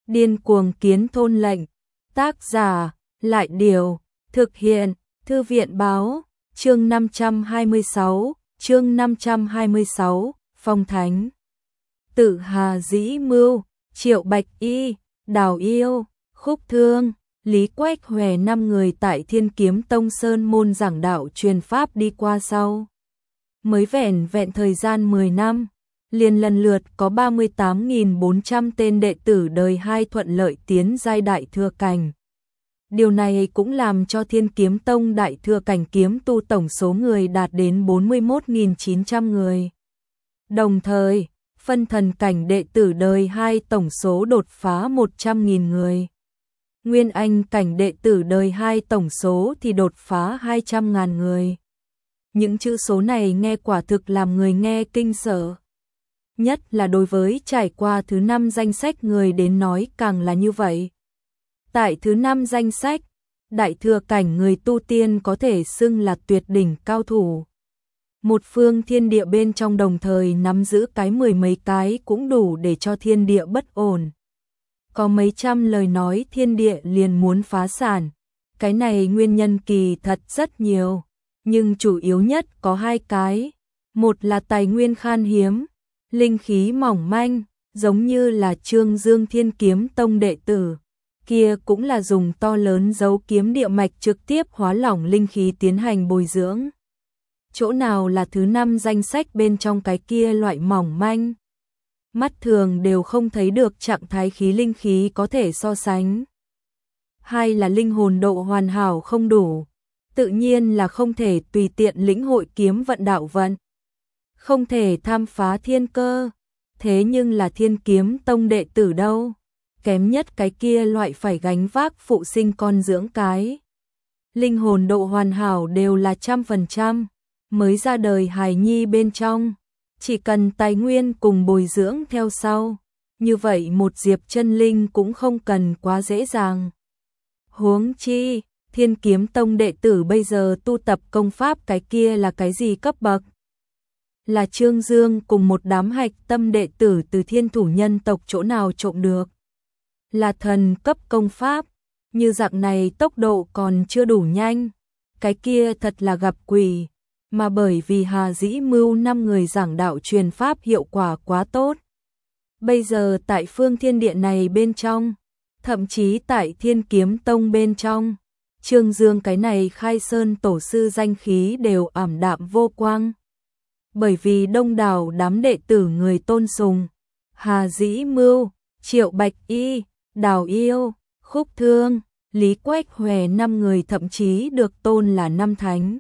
Điên cuồng kiến thôn lệnh. Tác giả, Lại Điều, thực hiện, Thư viện Báo, chương 526, Phong Thánh. Tự Hà Dĩ Mưu, Triệu Bạch Y, Đào Yêu, Khúc Thương, Lý Quách Hòe 5 người tại Thiên Kiếm Tông Sơn môn giảng đạo truyền pháp đi qua sau. Mới vẹn thời gian 10 năm, liền lần lượt có 38.400 tên đệ tử đời 2 thuận lợi tiến giai đại thừa cảnh. Điều này cũng làm cho Thiên Kiếm Tông đại thừa cảnh kiếm tu tổng số người đạt đến 41.900 người. Đồng thời, phân thần cảnh đệ tử đời 2 tổng số đột phá 100.000 người. Nguyên anh cảnh đệ tử đời 2 tổng số thì đột phá 200.000 người. Những chữ số này nghe quả thực làm người nghe kinh sợ. Nhất là đối với trải qua thứ 5 danh sách người đến nói càng là như vậy. Tại thứ 5 danh sách, đại thừa cảnh người tu tiên có thể xưng là tuyệt đỉnh cao thủ. Một phương thiên địa bên trong đồng thời nắm giữ cái 10 mấy cái cũng đủ để cho thiên địa bất ổn. Có mấy trăm lời nói thiên địa liền muốn phá sản. Cái này nguyên nhân kỳ thật rất nhiều, nhưng chủ yếu nhất có 2 cái. Một là tài nguyên khan hiếm, linh khí mỏng manh, giống như là Trương Dương Thiên Kiếm Tông đệ tử. Kia cũng là dùng to lớn dấu kiếm địa mạch trực tiếp hóa lỏng linh khí tiến hành bồi dưỡng. Chỗ nào là thứ 5 danh sách bên trong cái kia loại mỏng manh. Mắt thường đều không thấy được trạng thái khí linh khí có thể so sánh. 2 là linh hồn độ hoàn hảo không đủ, tự nhiên là không thể tùy tiện lĩnh hội kiếm vận đạo vận. Không thể tham phá thiên cơ, thế nhưng là Thiên Kiếm Tông đệ tử đâu. Kém nhất cái kia loại phải gánh vác phụ sinh con dưỡng cái. Linh hồn độ hoàn hảo đều là 100%, mới ra đời hài nhi bên trong. Chỉ cần tài nguyên cùng bồi dưỡng theo sau, như vậy một diệp chân linh cũng không cần quá dễ dàng. Huống chi, Thiên Kiếm Tông đệ tử bây giờ tu tập công pháp cái kia là cái gì cấp bậc? Là Trương Dương cùng một đám hạch tâm đệ tử từ Thiên Thủ nhân tộc chỗ nào trộm được. Là thần cấp công pháp, như dạng này tốc độ còn chưa đủ nhanh, cái kia thật là gặp quỷ, mà bởi vì Hà Dĩ Mưu 5 người giảng đạo truyền pháp hiệu quả quá tốt. Bây giờ tại phương thiên địa này bên trong, thậm chí tại Thiên Kiếm Tông bên trong, Trương Dương cái này khai sơn tổ sư danh khí đều ảm đạm vô quang. Bởi vì đông đảo đám đệ tử người tôn sùng, Hà Dĩ Mưu, Triệu Bạch Y, Đào Yêu, Khúc Thương, Lý Quách Hòe 5 người thậm chí được tôn là 5 thánh.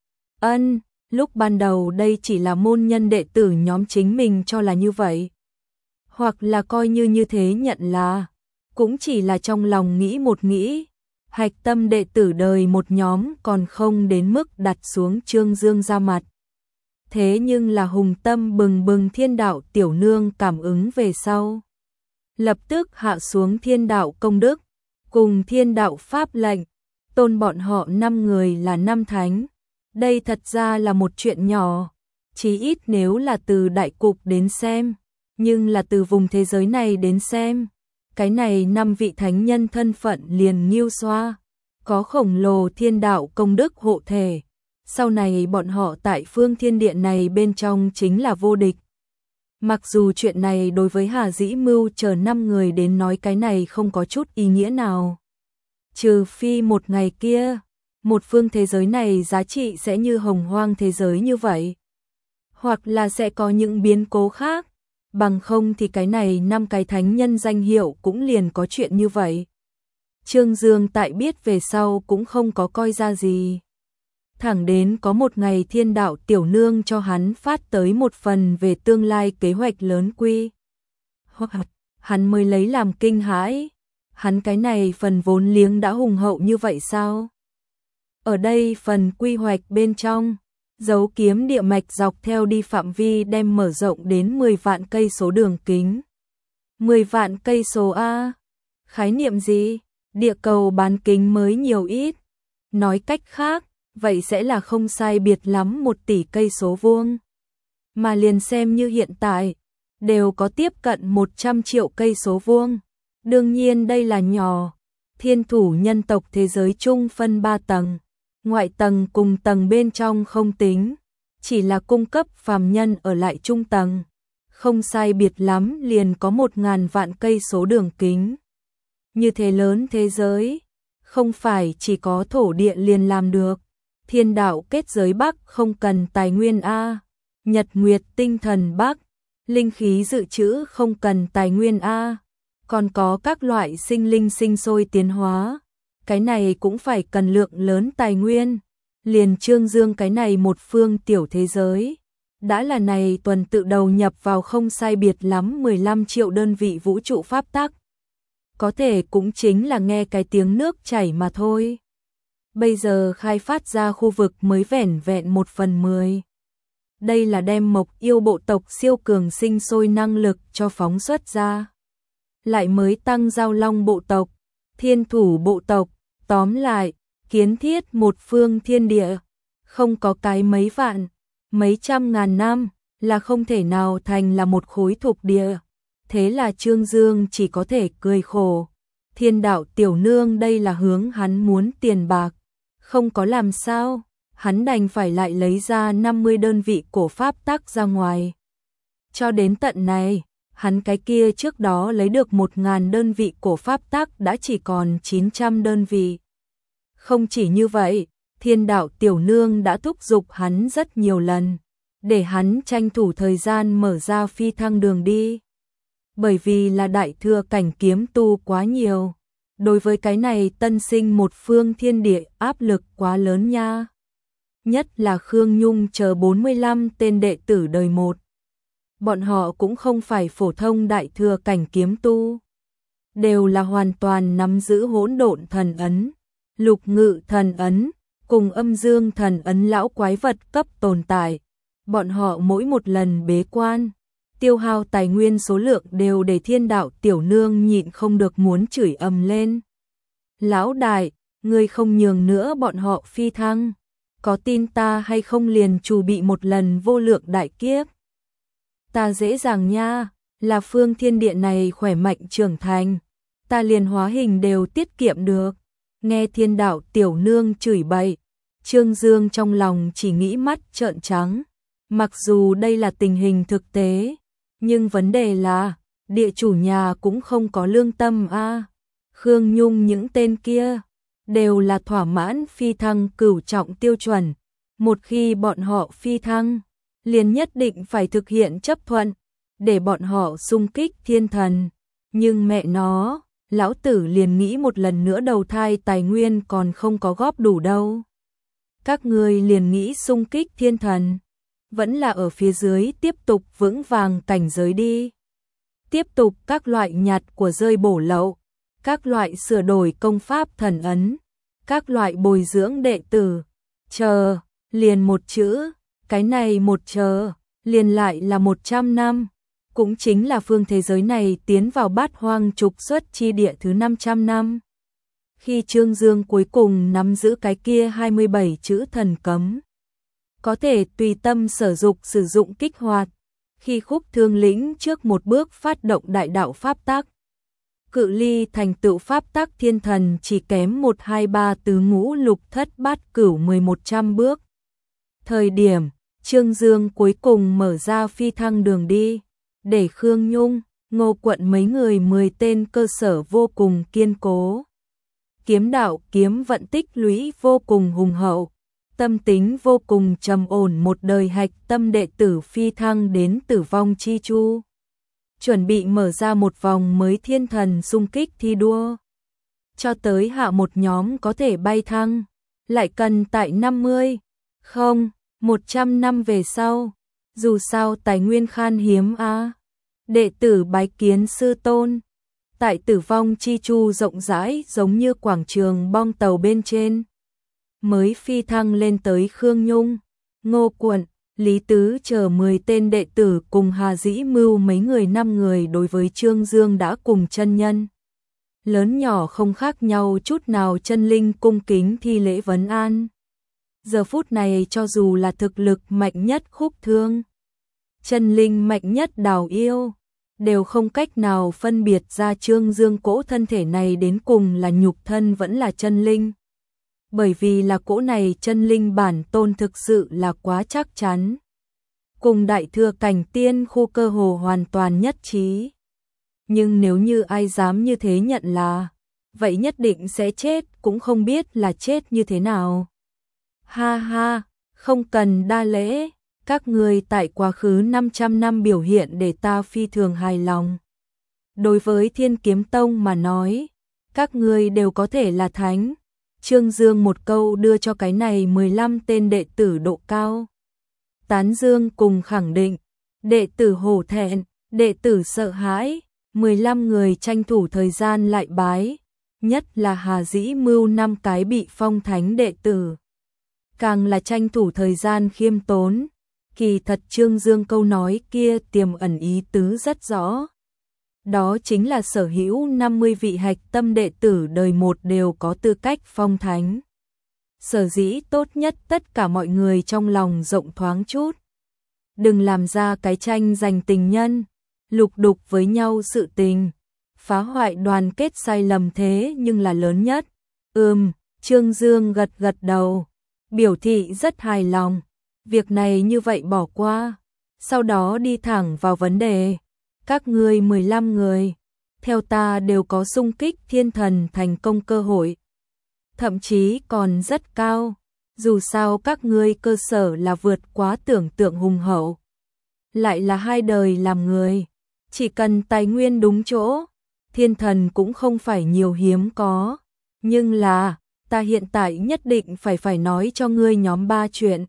Lúc ban đầu đây chỉ là môn nhân đệ tử nhóm chính mình cho là như vậy. Hoặc là coi như thế nhận là, cũng chỉ là trong lòng nghĩ một nghĩ. Hạch tâm đệ tử đời một nhóm còn không đến mức đặt xuống Trương Dương ra mặt. Thế nhưng là hùng tâm bừng bừng thiên đạo tiểu nương cảm ứng về sau. Lập tức hạ xuống thiên đạo công đức, cùng thiên đạo pháp lệnh, tôn bọn họ 5 người là 5 thánh. Đây thật ra là một chuyện nhỏ, chí ít nếu là từ đại cục đến xem, nhưng là từ vùng thế giới này đến xem, cái này 5 vị thánh nhân thân phận liền nghiêu xoa, có khổng lồ thiên đạo công đức hộ thể. Sau này bọn họ tại phương thiên địa này bên trong chính là vô địch. Mặc dù chuyện này đối với Hà Dĩ Mưu chờ 5 người đến nói cái này không có chút ý nghĩa nào. Trừ phi một ngày kia, một phương thế giới này giá trị sẽ như hồng hoang thế giới như vậy. Hoặc là sẽ có những biến cố khác, bằng không thì cái này 5 cái thánh nhân danh hiệu cũng liền có chuyện như vậy. Trương Dương tại biết về sau cũng không có coi ra gì. Thẳng đến có một ngày thiên đạo tiểu nương cho hắn phát tới một phần về tương lai kế hoạch lớn quy. Hoặc hắn mới lấy làm kinh hãi. Hắn cái này phần vốn liếng đã hùng hậu như vậy sao? Ở đây phần quy hoạch bên trong, dấu kiếm địa mạch dọc theo đi phạm vi đem mở rộng đến 10 vạn cây số đường kính. 10 vạn cây số A? Khái niệm gì? Địa cầu bán kính mới nhiều ít. Nói cách khác, vậy sẽ là không sai biệt lắm 1 tỷ cây số vuông. Mà liền xem như hiện tại, đều có tiếp cận 100 triệu cây số vuông. Đương nhiên đây là nhỏ, thiên thủ nhân tộc thế giới chung phân 3 tầng, ngoại tầng cùng tầng bên trong không tính, chỉ là cung cấp phàm nhân ở lại trung tầng, không sai biệt lắm liền có 1.000 vạn cây số đường kính. Như thế lớn thế giới, không phải chỉ có thổ địa liền làm được, thiên đạo kết giới Bắc không cần tài nguyên A, nhật nguyệt tinh thần Bắc, linh khí dự trữ không cần tài nguyên A, còn có các loại sinh linh sinh sôi tiến hóa, cái này cũng phải cần lượng lớn tài nguyên, liền Trương Dương cái này một phương tiểu thế giới. Đã là này tuần tự đầu nhập vào không sai biệt lắm 15 triệu đơn vị vũ trụ pháp tắc. Có thể cũng chính là nghe cái tiếng nước chảy mà thôi. Bây giờ khai phát ra khu vực mới vẻn vẹn 1/10. Đây là đem Mộc Yêu bộ tộc siêu cường sinh sôi năng lực cho phóng xuất ra. Lại mới tăng Giao Long bộ tộc, Thiên Thủ bộ tộc, tóm lại, kiến thiết một phương thiên địa, không có cái mấy vạn, mấy trăm ngàn năm là không thể nào thành là một khối thuộc địa. Thế là Trương Dương chỉ có thể cười khổ. Thiên đạo tiểu nương đây là hướng hắn muốn tiền bạc, không có làm sao, hắn đành phải lại lấy ra 50 đơn vị cổ pháp tắc ra ngoài. Cho đến tận này, hắn cái kia trước đó lấy được 1.000 đơn vị cổ pháp tắc đã chỉ còn 900 đơn vị. Không chỉ như vậy, thiên đạo tiểu nương đã thúc giục hắn rất nhiều lần, để hắn tranh thủ thời gian mở ra phi thăng đường đi. Bởi vì là đại thừa cảnh kiếm tu quá nhiều, đối với cái này tân sinh một phương thiên địa áp lực quá lớn nha. Nhất là Khương Nhung chờ 45 tên đệ tử đời một. Bọn họ cũng không phải phổ thông đại thừa cảnh kiếm tu, đều là hoàn toàn nắm giữ hỗn độn thần ấn, lục ngự thần ấn, cùng âm dương thần ấn lão quái vật cấp tồn tại. Bọn họ mỗi một lần bế quan, tiêu hao tài nguyên số lượng đều để thiên đạo tiểu nương nhịn không được muốn chửi ầm lên. Lão đại, ngươi không nhường nữa bọn họ phi thăng, có tin ta hay không liền chủ bị một lần vô lượng đại kiếp. Ta dễ dàng nha, là phương thiên địa này khỏe mạnh trưởng thành, ta liền hóa hình đều tiết kiệm được. Nghe thiên đạo tiểu nương chửi bậy, Trương Dương trong lòng chỉ nghĩ mắt trợn trắng. Mặc dù đây là tình hình thực tế, nhưng vấn đề là, địa chủ nhà cũng không có lương tâm a. Khương Nhung những tên kia, đều là thỏa mãn phi thăng cửu trọng tiêu chuẩn. Một khi bọn họ phi thăng, liền nhất định phải thực hiện chấp thuận, để bọn họ xung kích thiên thần. Nhưng mẹ nó, lão tử liền nghĩ một lần nữa đầu thai tài nguyên còn không có góp đủ đâu. Các ngươi liền nghĩ xung kích thiên thần, vẫn là ở phía dưới tiếp tục vững vàng cảnh giới đi. Tiếp tục các loại nhặt của rơi bổ lậu, các loại sửa đổi công pháp thần ấn, các loại bồi dưỡng đệ tử. Chờ, liền một chữ, cái này một chờ, liền lại là 100 năm. Cũng chính là phương thế giới này tiến vào bát hoang trục xuất chi địa thứ 500 năm. Khi Trương Dương cuối cùng nắm giữ cái kia 27 chữ thần cấm, có thể tùy tâm sử dụng kích hoạt, khi Khúc Thương lĩnh trước một bước phát động đại đạo pháp tắc. Cự ly thành tựu pháp tắc thiên thần chỉ kém 1 2 3 tứ ngũ lục thất bát cửu 1100 bước. Thời điểm, Trương Dương cuối cùng mở ra phi thăng đường đi, để Khương Nhung, Ngô Quận mấy người 10 tên cơ sở vô cùng kiên cố. Kiếm đạo kiếm vận tích lũy vô cùng hùng hậu, tâm tính vô cùng trầm ổn, một đời hạch tâm đệ tử phi thăng đến tử vong chi chu. Chuẩn bị mở ra một vòng mới thiên thần xung kích thi đua. Cho tới hạ một nhóm có thể bay thăng, lại cần tại 50, không, 100 năm về sau. Dù sao tài nguyên khan hiếm a. Đệ tử bái kiến sư tôn. Tại tử vong chi chu rộng rãi giống như quảng trường bong tàu bên trên. Mới phi thăng lên tới Khương Nhung, Ngô Quận, Lý Tứ chờ 10 tên đệ tử cùng Hà Dĩ Mưu mấy người 5 người đối với Trương Dương đã cùng chân nhân. Lớn nhỏ không khác nhau chút nào, chân linh cung kính thi lễ vấn an. Giờ phút này cho dù là thực lực mạnh nhất Khúc Thương, chân linh mạnh nhất Đào Yêu, đều không cách nào phân biệt ra Trương Dương cỗ thân thể này đến cùng là nhục thân vẫn là chân linh. Bởi vì là cỗ này chân linh bản tôn thực sự là quá chắc chắn. Cùng đại thừa cảnh tiên khu cơ hồ hoàn toàn nhất trí. Nhưng nếu như ai dám như thế nhận là, vậy nhất định sẽ chết, cũng không biết là chết như thế nào. Ha ha, không cần đa lễ, các ngươi tại quá khứ 500 năm biểu hiện để ta phi thường hài lòng. Đối với Thiên Kiếm Tông mà nói, các ngươi đều có thể là thánh. Trương Dương một câu đưa cho cái này 15 tên đệ tử độ cao. Tán dương cùng khẳng định, đệ tử hổ thẹn, đệ tử sợ hãi, 15 người tranh thủ thời gian lại bái, nhất là Hà Dĩ Mưu 5 cái bị phong thánh đệ tử. Càng là tranh thủ thời gian khiêm tốn, kỳ thật Trương Dương câu nói kia tiềm ẩn ý tứ rất rõ. Đó chính là sở hữu 50 vị hạch tâm đệ tử đời một đều có tư cách phong thánh. Sở dĩ tốt nhất tất cả mọi người trong lòng rộng thoáng chút. Đừng làm ra cái tranh giành tình nhân, lục đục với nhau sự tình, phá hoại đoàn kết sai lầm thế nhưng là lớn nhất. Trương Dương gật gật đầu, biểu thị rất hài lòng. Việc này như vậy bỏ qua, sau đó đi thẳng vào vấn đề. Các ngươi 15 người, theo ta đều có xung kích thiên thần thành công cơ hội. Thậm chí còn rất cao, dù sao các ngươi cơ sở là vượt quá tưởng tượng hùng hậu. Lại là 2 đời làm người, chỉ cần tài nguyên đúng chỗ, thiên thần cũng không phải nhiều hiếm có. Nhưng là, ta hiện tại nhất định phải nói cho ngươi nhóm 3 chuyện.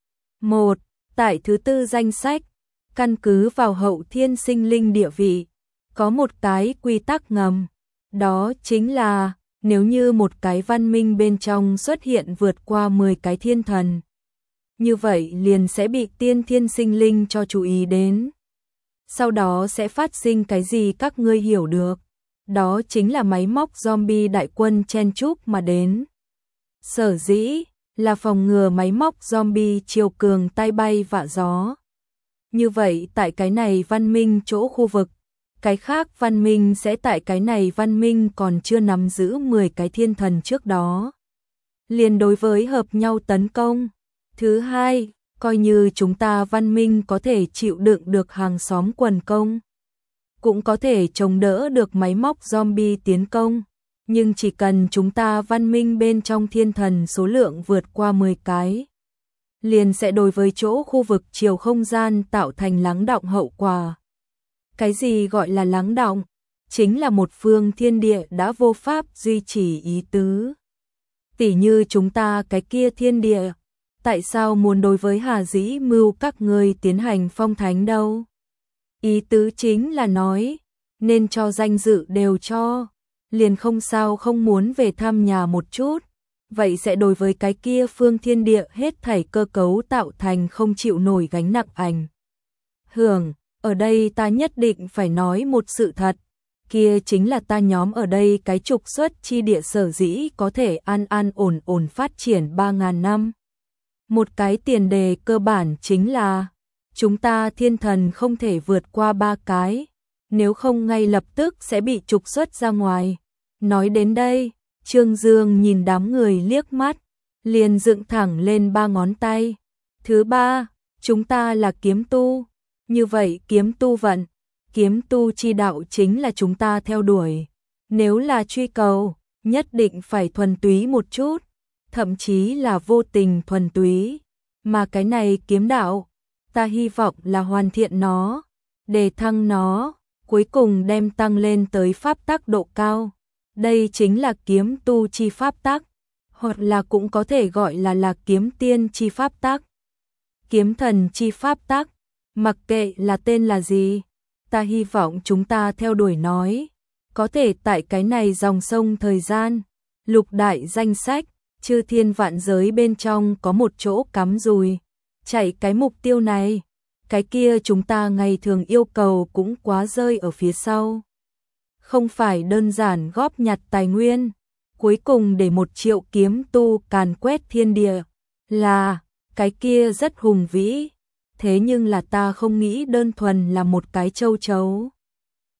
1. Tại thứ tư danh sách, căn cứ vào hậu thiên sinh linh địa vị, có một cái quy tắc ngầm, đó chính là nếu như một cái văn minh bên trong xuất hiện vượt qua 10 cái thiên thần, như vậy liền sẽ bị tiên thiên sinh linh cho chú ý đến. Sau đó sẽ phát sinh cái gì các ngươi hiểu được, đó chính là máy móc zombie đại quân chen chúc mà đến. Sở dĩ là phòng ngừa máy móc zombie chiều cường tai bay vạ gió. Như vậy tại cái này văn minh chỗ khu vực, cái khác văn minh sẽ tại cái này văn minh còn chưa nắm giữ 10 cái thiên thần trước đó, liền đối với hợp nhau tấn công. Thứ hai, coi như chúng ta văn minh có thể chịu đựng được hàng xóm quần công, cũng có thể chống đỡ được máy móc zombie tiến công, nhưng chỉ cần chúng ta văn minh bên trong thiên thần số lượng vượt qua 10 cái, liền sẽ đối với chỗ khu vực chiều không gian tạo thành lắng đọng hậu quả. Cái gì gọi là lắng đọng? Chính là một phương thiên địa đã vô pháp duy trì ý tứ. Tỉ như chúng ta cái kia thiên địa, tại sao muốn đối với Hà Dĩ Mưu các ngươi tiến hành phong thánh đâu? Ý tứ chính là nói, nên cho danh dự đều cho, liền không sao không muốn về thăm nhà một chút, vậy sẽ đối với cái kia phương thiên địa hết thảy cơ cấu tạo thành không chịu nổi gánh nặng ảnh hưởng. Ở đây ta nhất định phải nói một sự thật, kia chính là ta nhóm ở đây cái trục xuất chi địa sở dĩ có thể an ổn phát triển 3.000 năm. Một cái tiền đề cơ bản chính là chúng ta thiên thần không thể vượt qua 3 cái, nếu không ngay lập tức sẽ bị trục xuất ra ngoài. Nói đến đây, Trương Dương nhìn đám người liếc mắt, liền dựng thẳng lên 3 ngón tay. Thứ ba, chúng ta là kiếm tu. Như vậy kiếm tu vận, kiếm tu chi đạo chính là chúng ta theo đuổi. Nếu là truy cầu, nhất định phải thuần túy một chút, thậm chí là vô tình thuần túy. Mà cái này kiếm đạo, ta hy vọng là hoàn thiện nó, đề thăng nó, cuối cùng đem tăng lên tới pháp tắc độ cao. Đây chính là kiếm tu chi pháp tắc, hoặc là cũng có thể gọi là kiếm tiên chi pháp tắc, kiếm thần chi pháp tắc. Mặc kệ là tên là gì, ta hy vọng chúng ta theo đuổi nói, có thể tại cái này dòng sông thời gian, lục đại danh sách, chư thiên vạn giới bên trong có một chỗ cắm dùi, chạy cái mục tiêu này, cái kia chúng ta ngày thường yêu cầu cũng quá rơi ở phía sau. Không phải đơn giản góp nhặt tài nguyên, cuối cùng để 1 triệu kiếm tu càn quét thiên địa, là, cái kia rất hùng vĩ. Thế nhưng là ta không nghĩ đơn thuần là một cái châu chấu.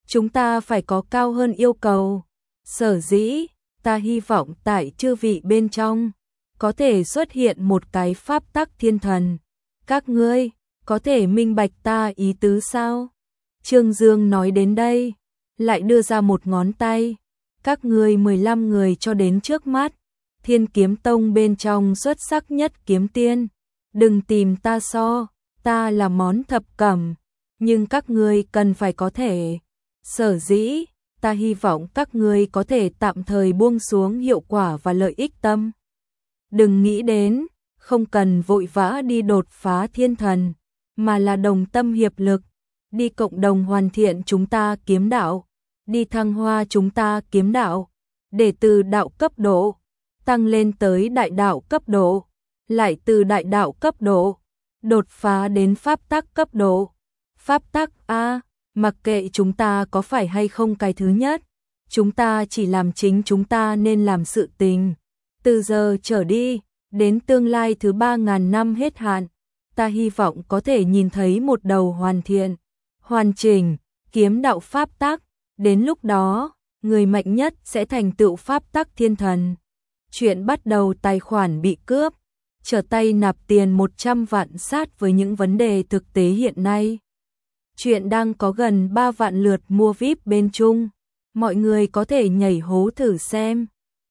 chúng ta phải có cao hơn yêu cầu. Sở dĩ, ta hy vọng tại chư vị bên trong, có thể xuất hiện một cái pháp tắc thiên thần. Các ngươi, có thể minh bạch ta ý tứ sao? Trương Dương nói đến đây, lại đưa ra một ngón tay. Các ngươi 15 người cho đến trước mắt, Thiên Kiếm Tông bên trong xuất sắc nhất kiếm tiên. Đừng tìm ta so, ta là món thập cẩm, nhưng các ngươi cần phải có thể. Sở dĩ, ta hy vọng các ngươi có thể tạm thời buông xuống hiệu quả và lợi ích tâm. Đừng nghĩ đến, không cần vội vã đi đột phá thiên thần, mà là đồng tâm hiệp lực, đi cộng đồng hoàn thiện chúng ta kiếm đạo, đi thăng hoa chúng ta kiếm đạo, để từ đạo cấp độ tăng lên tới đại đạo cấp độ, lại từ đại đạo cấp độ đột phá đến pháp tắc cấp độ. Pháp tắc a, mặc kệ chúng ta có phải hay không cái thứ nhất, chúng ta chỉ làm chính chúng ta nên làm sự tình. Từ giờ trở đi, đến tương lai thứ 3.000 năm hết hạn, ta hy vọng có thể nhìn thấy một đầu hoàn thiện, hoàn chỉnh, kiếm đạo pháp tắc. Đến lúc đó, người mạnh nhất sẽ thành tựu pháp tắc thiên thần. Chuyện bắt đầu tài khoản bị cướp, trở tay nạp tiền 100 vạn sát với những vấn đề thực tế hiện nay. Chuyện đang có gần 3 vạn lượt mua VIP bên Trung, mọi người có thể nhảy hố thử xem.